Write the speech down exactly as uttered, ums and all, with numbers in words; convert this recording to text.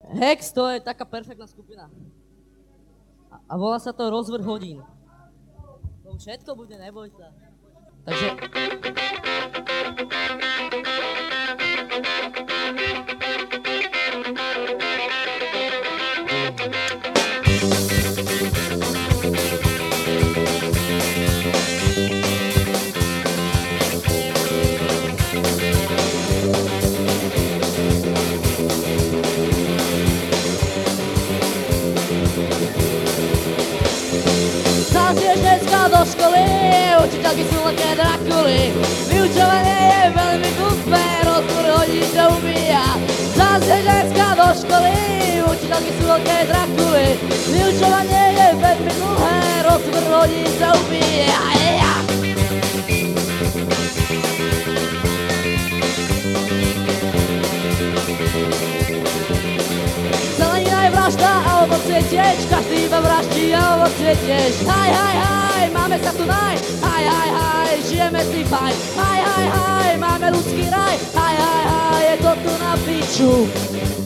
Hex to je taká perfektná skupina. A, a volá sa to Rozvrh hodín. To už všetko bude, neboj sa. Takže... Zasieš dneska do školy, učiteľky sú také Drakuly. Vyučovanie je veľmi hlúpe, rozpor hodín ťa ubíja. Zasieš dneska do školy, učiteľky sú také Drakuly. Vyučovanie je veľmi dlhé, rozpor hodín ťa ubíja. Zelenina je vražda a ovocie tiež, každý iba vraždí a ovocie tiež. Haj, haj, haj, máme sa tu naj, haj, haj, haj, žijeme si fajn. Haj, haj, haj, máme ľudský raj, haj, haj, haj, je to tu na piču.